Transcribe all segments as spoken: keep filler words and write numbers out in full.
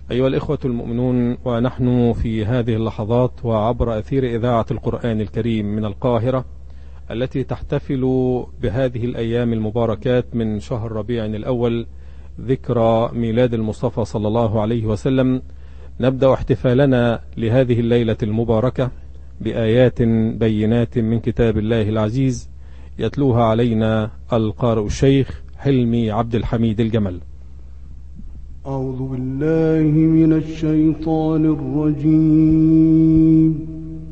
أيها الإخوة المؤمنون، ونحن في هذه اللحظات وعبر أثير إذاعة القرآن الكريم من القاهرة التي تحتفل بهذه الأيام المباركات من شهر ربيع الأول ذكرى ميلاد المصطفى صلى الله عليه وسلم، نبدأ احتفالنا لهذه الليلة المباركة بآيات بينات من كتاب الله العزيز يتلوها علينا القارئ الشيخ حلمي عبد الحميد الجمل. أعوذ بالله من الشيطان الرجيم.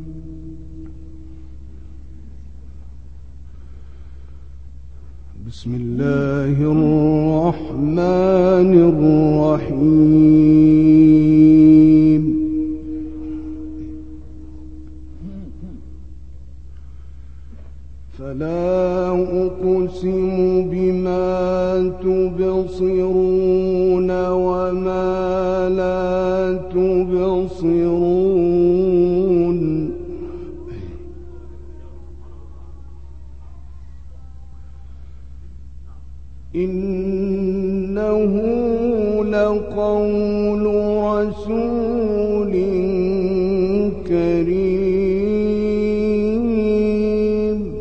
بسم الله الرحمن الرحيم. فلا أقسم بما تبصرون وما لا تبصرون إنه لقول رسول كريم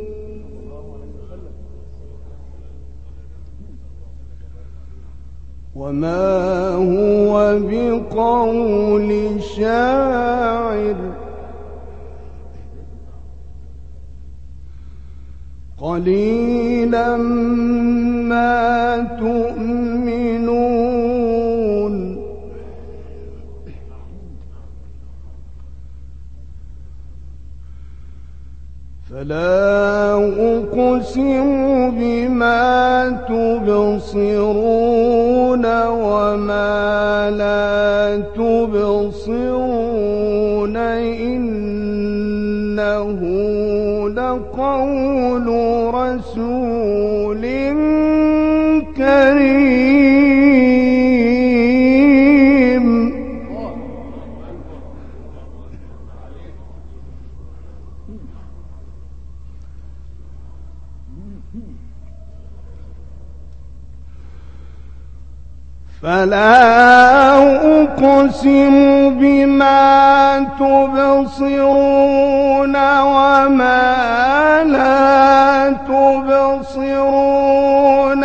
وما هو بقول شاعر قليلا ما تؤمنون فلا أقسم بما تبصرون وما لا تبصرون إنه لقول رسول كريم فلا أقسم بما تبصرون وما لا تبصرون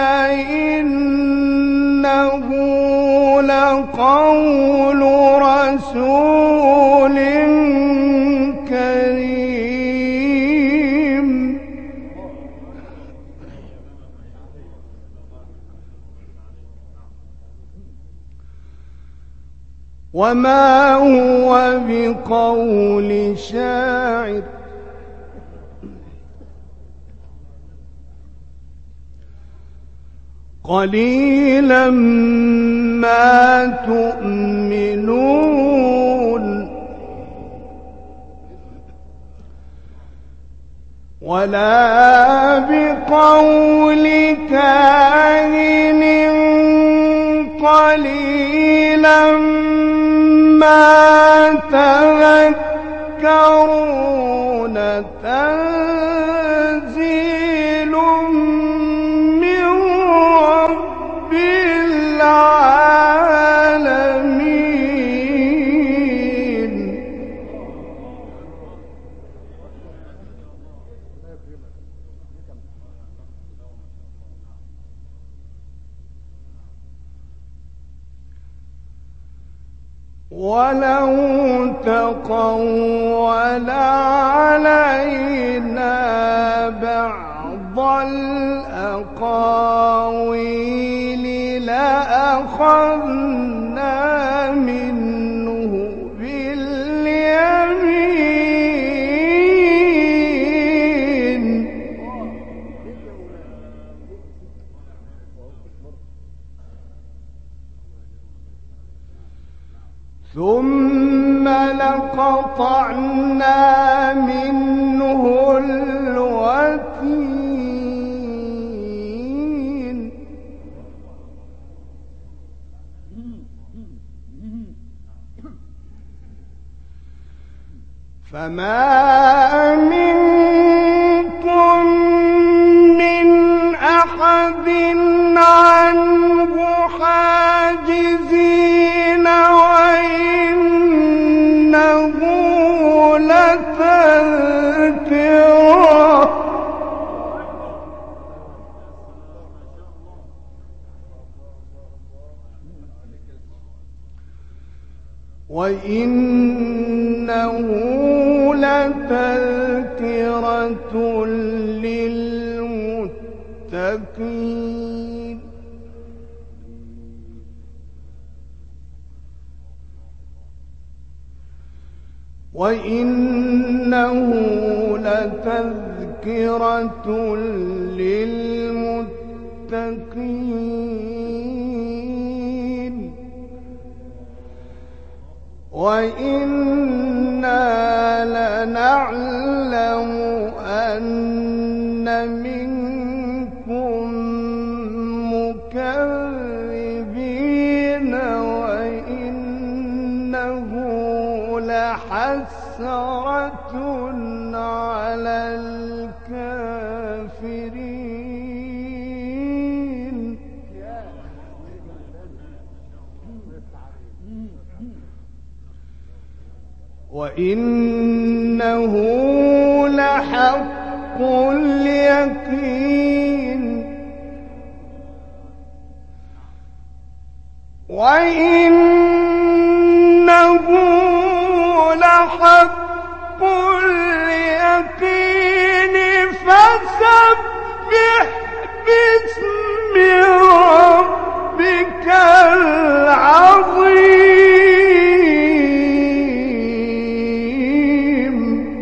إنه لقول رسول كريم وما هو بقول شاعر قليلا ما تؤمنون ولا بقول كاهن قليلا ما تذكرون تنزيل من رب العالمين ولو تقول علينا بعض الأقاويل لأخذنا منه باليمين ثم لقطعنا منه الوتين فما منكم من أحد عنه حاجزين ولا وإنه لتذكرة للمتقين وإنه لتذكرة للمتقين وإنا لنعلم أن منكم مكذبين وإنه لحسرة على الكافرين وإنه لحق اليقين وإنه لحق اليقين فسبح باسم ربك العظيم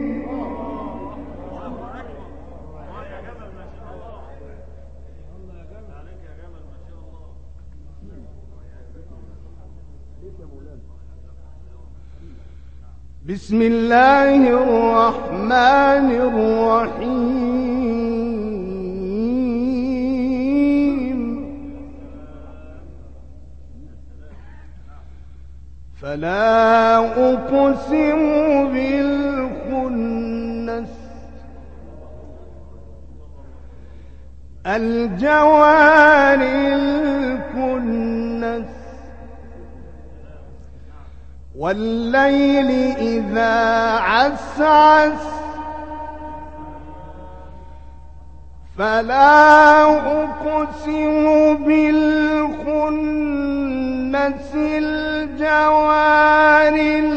بسم الله الرحمن الرحيم فلا أقسم بالخنس الجوار الكنس والليل إذا عسعس فلا أقسم بالخنس الجوار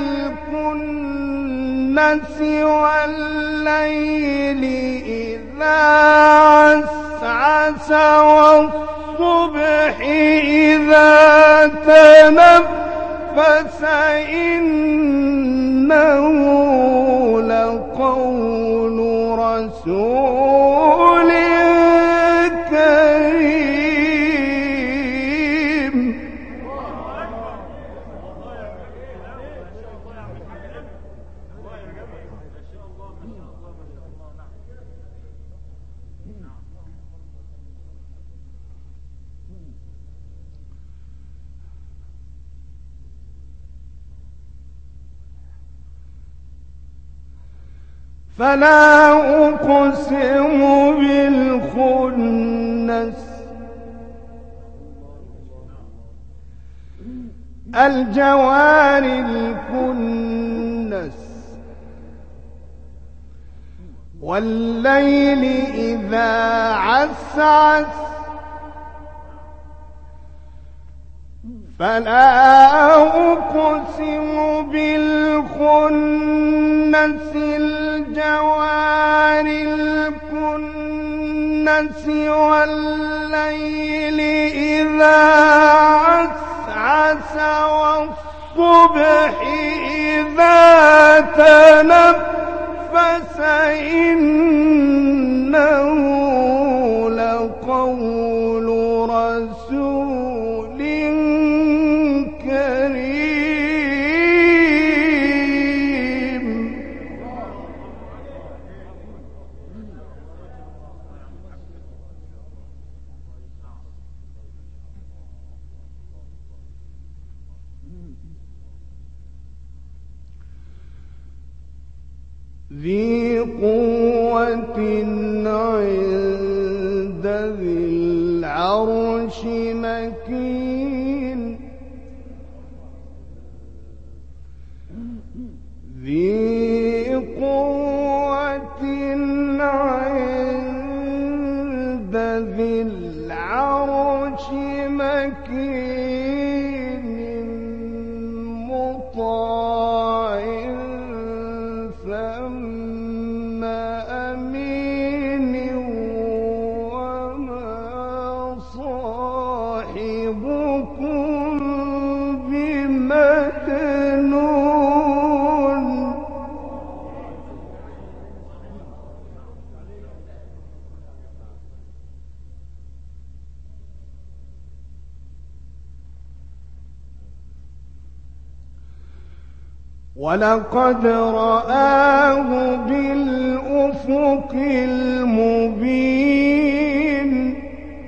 الكنس والليل إذا عسعس والصبح إذا تنفس إنه لقول رسول كريم فلا أقسم بالخنس الجوار الكنس والليل إذا عسعس فلا أقسم بالخنس الجوار الكنس والليل إذا عسعس والصبح إذا تنفس إنه لقول رسول كريم ذي قوة عند ذي العرش مكين ذي قوة عند ذي العرش مكين مطاع مكنون ولقد رآه بالأفق المبين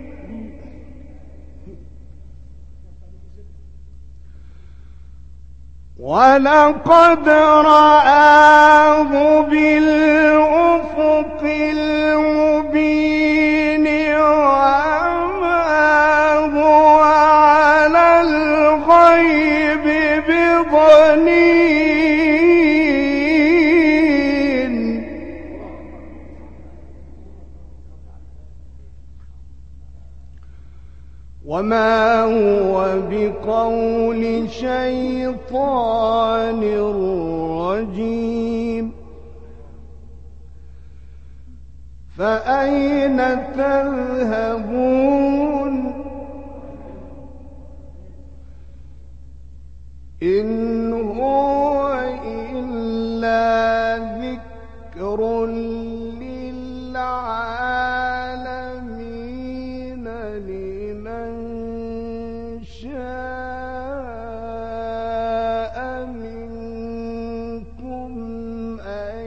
ولقد رآه بالأفق المبين وما هو على الغيب بضنين وما هو بقول شيطان رجيم فأين تذهبون إن هو إلا ذكر للعالمين لمن شاء منكم أن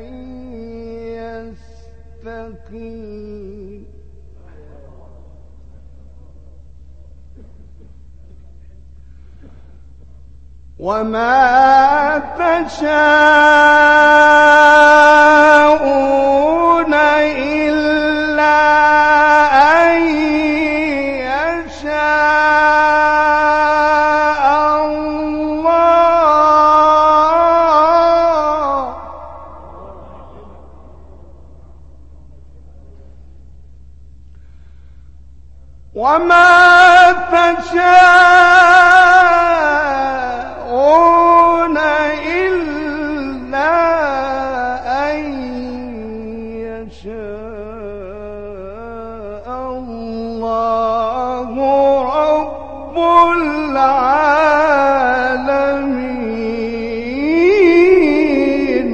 يستقيم وما تشاءون إلا أن يشاء الله وما تشاءون إلا أن يشاء الله رب العالمين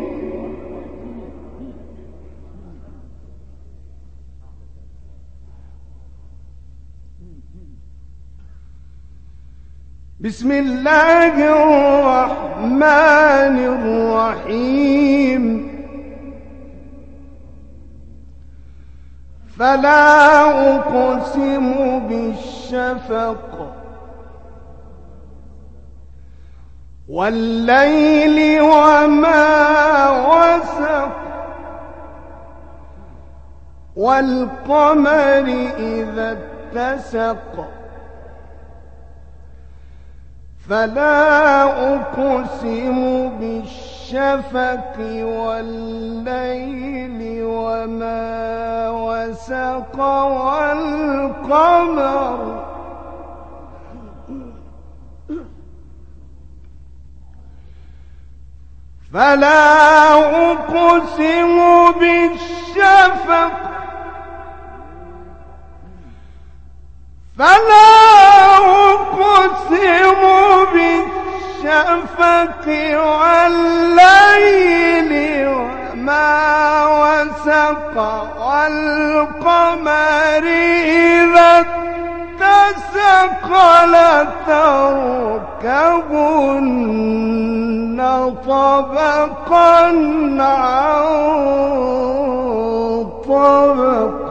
بسم الله الرحمن الرحيم فلا أقسم بالشفق والليل وما وسق والقمر إذا اتسق فلا أقسم بالشفق والليل وما وسق والقمر فلا أقسم بالشفق فلا أقسم بالشفق والليل وما وسق والقمر إذا اتسق لتركبن طبقا عن طبق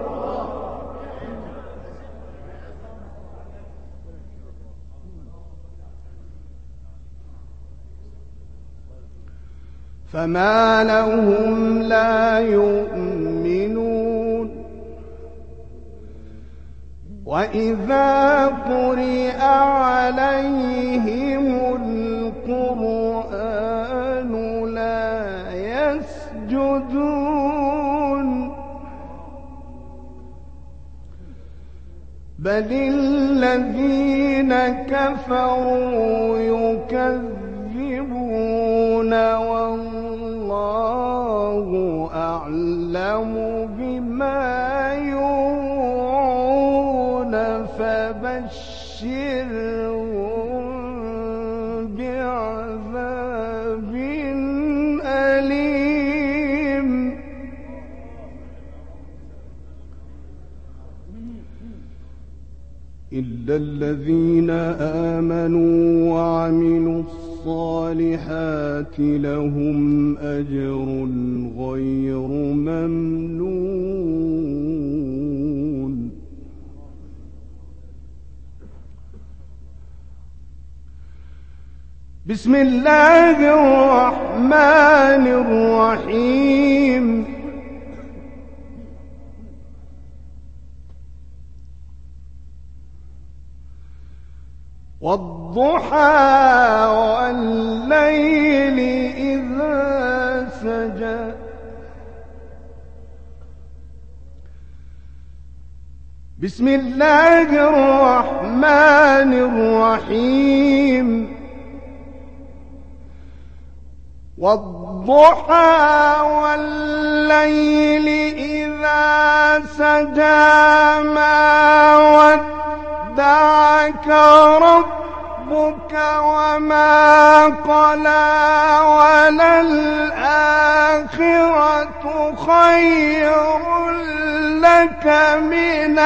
فما لهم لا يؤمنون وإذا قرئ عليهم القرآن لا يسجدون بل الذين كفروا يكذبون والله أعلم بما يوعون فبشرهم إلا الذين آمنوا وعملوا الصالحات لهم أجر غير ممنون. بسم الله الرحمن الرحيم. والضحى والليل إذا سجى بسم الله الرحمن الرحيم. والضحى والليل إذا سجى ما ودعك ربك وما قلى وللآخرة خير لك من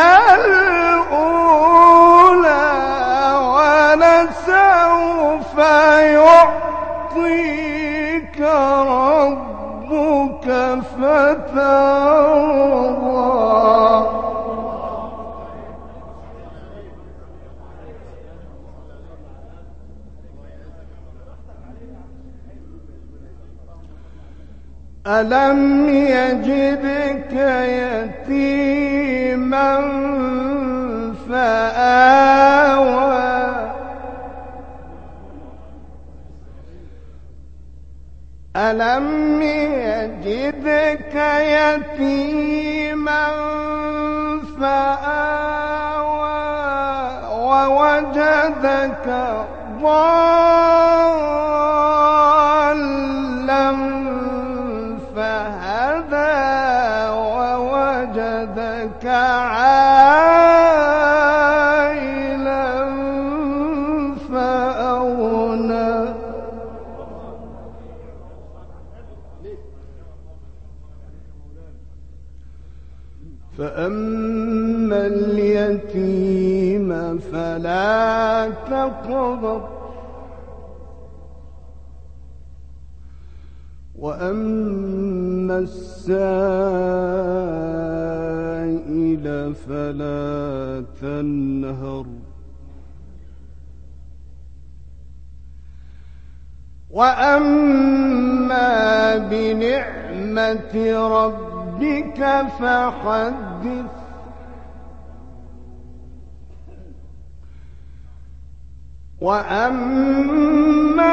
الأولى ولسوف يعطيك ربك فترضى. ألم يجدك يتيما فآوى ألم يجدك يتيما فآوى ووجدك ضالا فهدى ووجدك عائلا فأغنى فأما اليتيم فلا تقهر وأما السائل فلا تنهر وأما بنعمة ربك فحدث وأما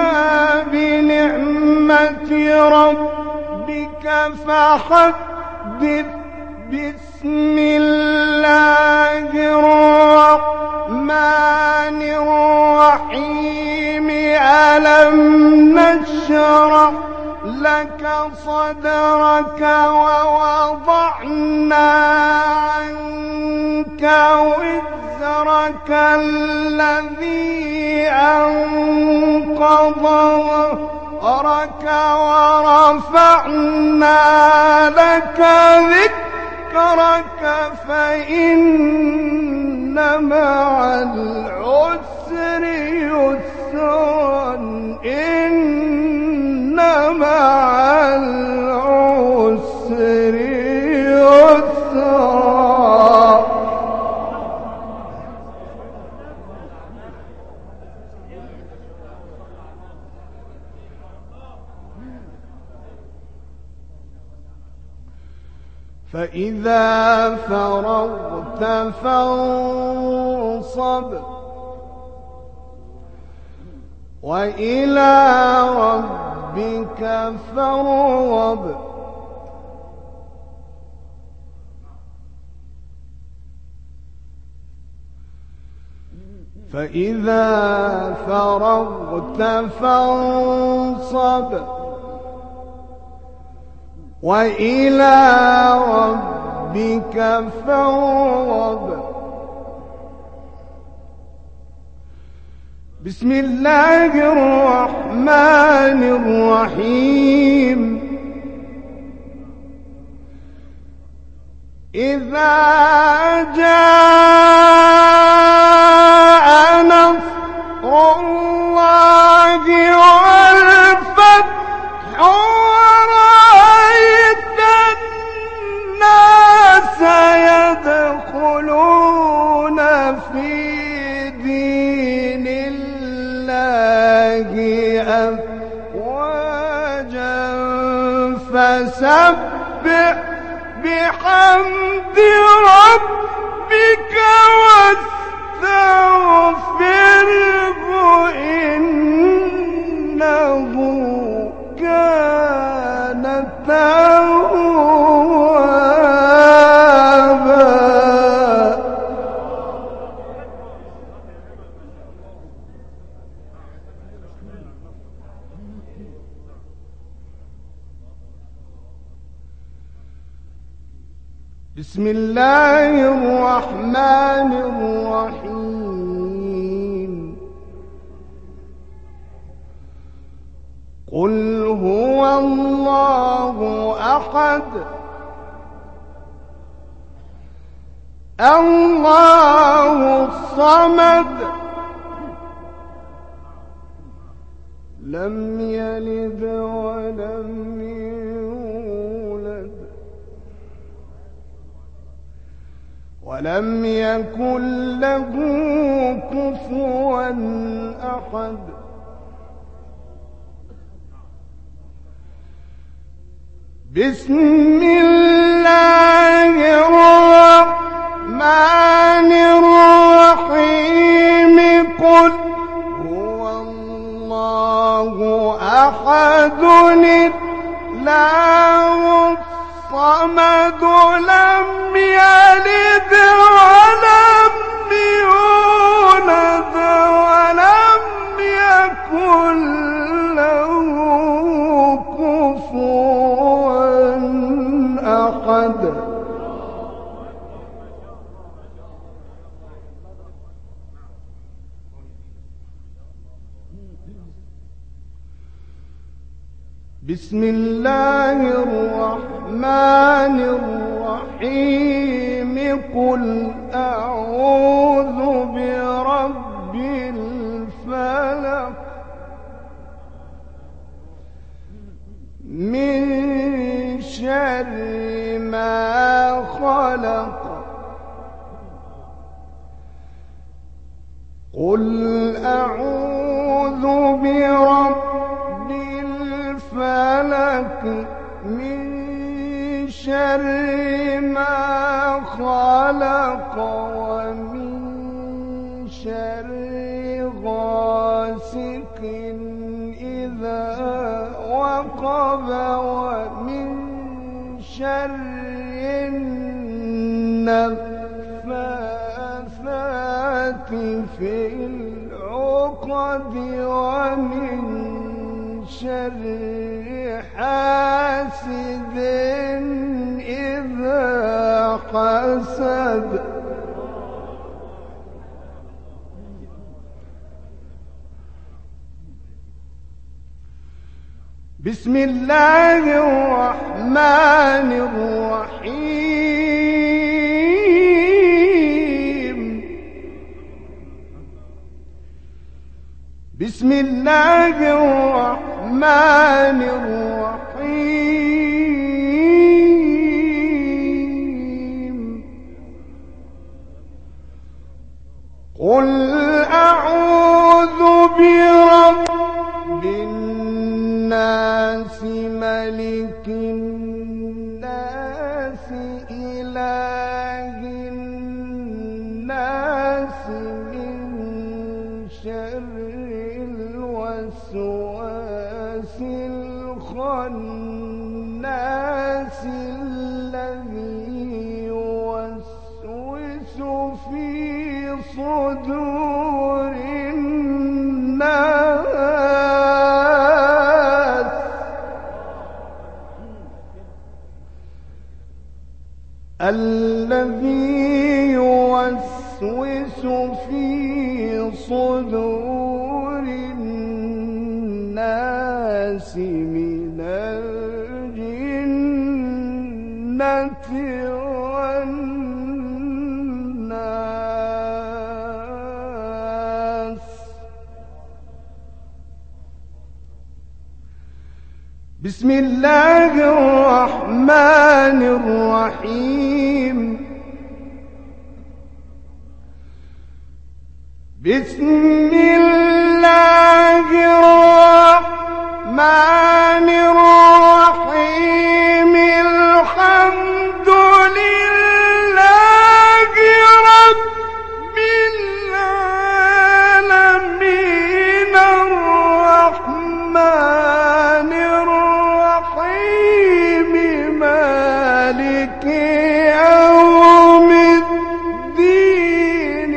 بنعمة ربك فحدث بسم الله الرحمن الرحيم. ألم نشرح لك صدرك ووضعنا عنك وزرك الذي أنقض ظهرك ورفعنا لك ذكرك فإن مع العسر يسرا إن مع العسر يسرا. فإذا فرغت فانصب وإلى ربك فارغب. فإذا فرغت فانصب وإلى ربك فارغب. بسم الله الرحمن الرحيم. إذا جاء نصر الله والفتح ورأيت الناس يدخلون في دين الله أفواجا فسبح بحمد ربك واستغفره إنه كان توابا. بسم الله الرحمن الرحيم. قل هو الله أحد الله الصمد لم يلد ولم يولد ولم يكن له كفوا أحد. بسم الله الرحمن الرحيم. قل هو الله أحد الله الصمد لم يلد ولم يولد ولم يكن له كفوا أحد. بسم الله الرحمن الرحيم. قل أعوذ برب الفلق من شر ما خلق. قل أعوذ برب الفلق من شر ما خلق ومن شر غاسق إذا وقب ومن شر النفاثات في العقد ومن شر حاسد إذا حسد. بسم الله الرحمن الرحيم. بسم الله الرحمن الرحيم. قل أعوذ برب الناس ملك الناس إله الناس من شر الوسواس الخناس الذي يوسوس في صدور الناس الذي يوسوس في صدور الناس من الجنة والناس. بسم الله الرحمن الرحيم بسم الله الرحمن الرحيم الحمد لله رب العالمين الرحمن الرحيم مالك يوم الدين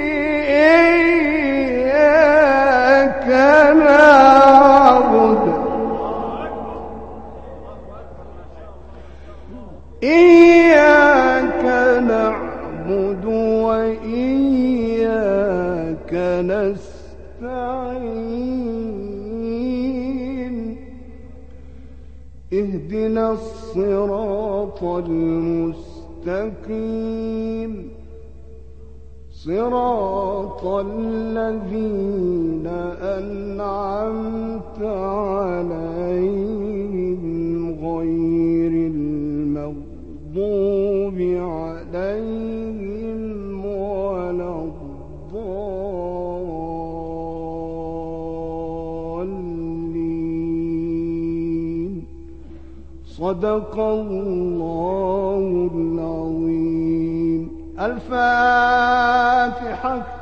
إياك نعبد إياك نعبد وإياك نستعين اهدنا الصراط المستقيم صراط الذين أنعمت عليهم غير المغضوب عليهم ولا الضالين صدق الله العظيم. الفاتحة.